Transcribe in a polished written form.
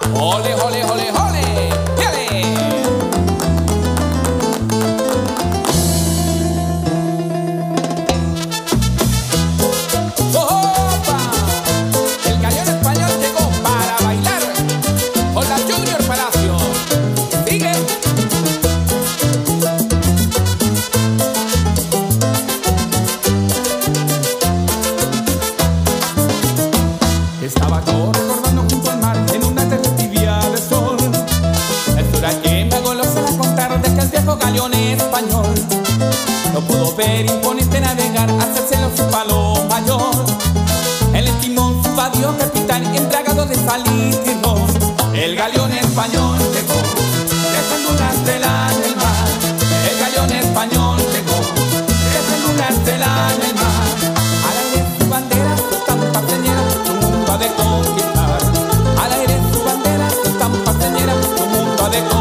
Ole, ole, ole, ole. ¡Viene! ¡Opa! El galeón español llegó para bailar con la Junior Palacio. Sigue. Estaba yo recordando junto al mar en una tarde tibia de sol. La historia que me golosa la contar de aquel viejo galeón español. No pudo ver imponente navegar, hacérselo su palo mayor. En el timón su vadio capitán embriagado de salitrón. El galeón español llegó, dejando una estela en el mar. El galeón español llegó, dejando una estela en el mar. Al aire su bandera, su estampa señera, su mundo ha de conquistar. Al aire su bandera, su estampa señera, su mundo ha de conquistar.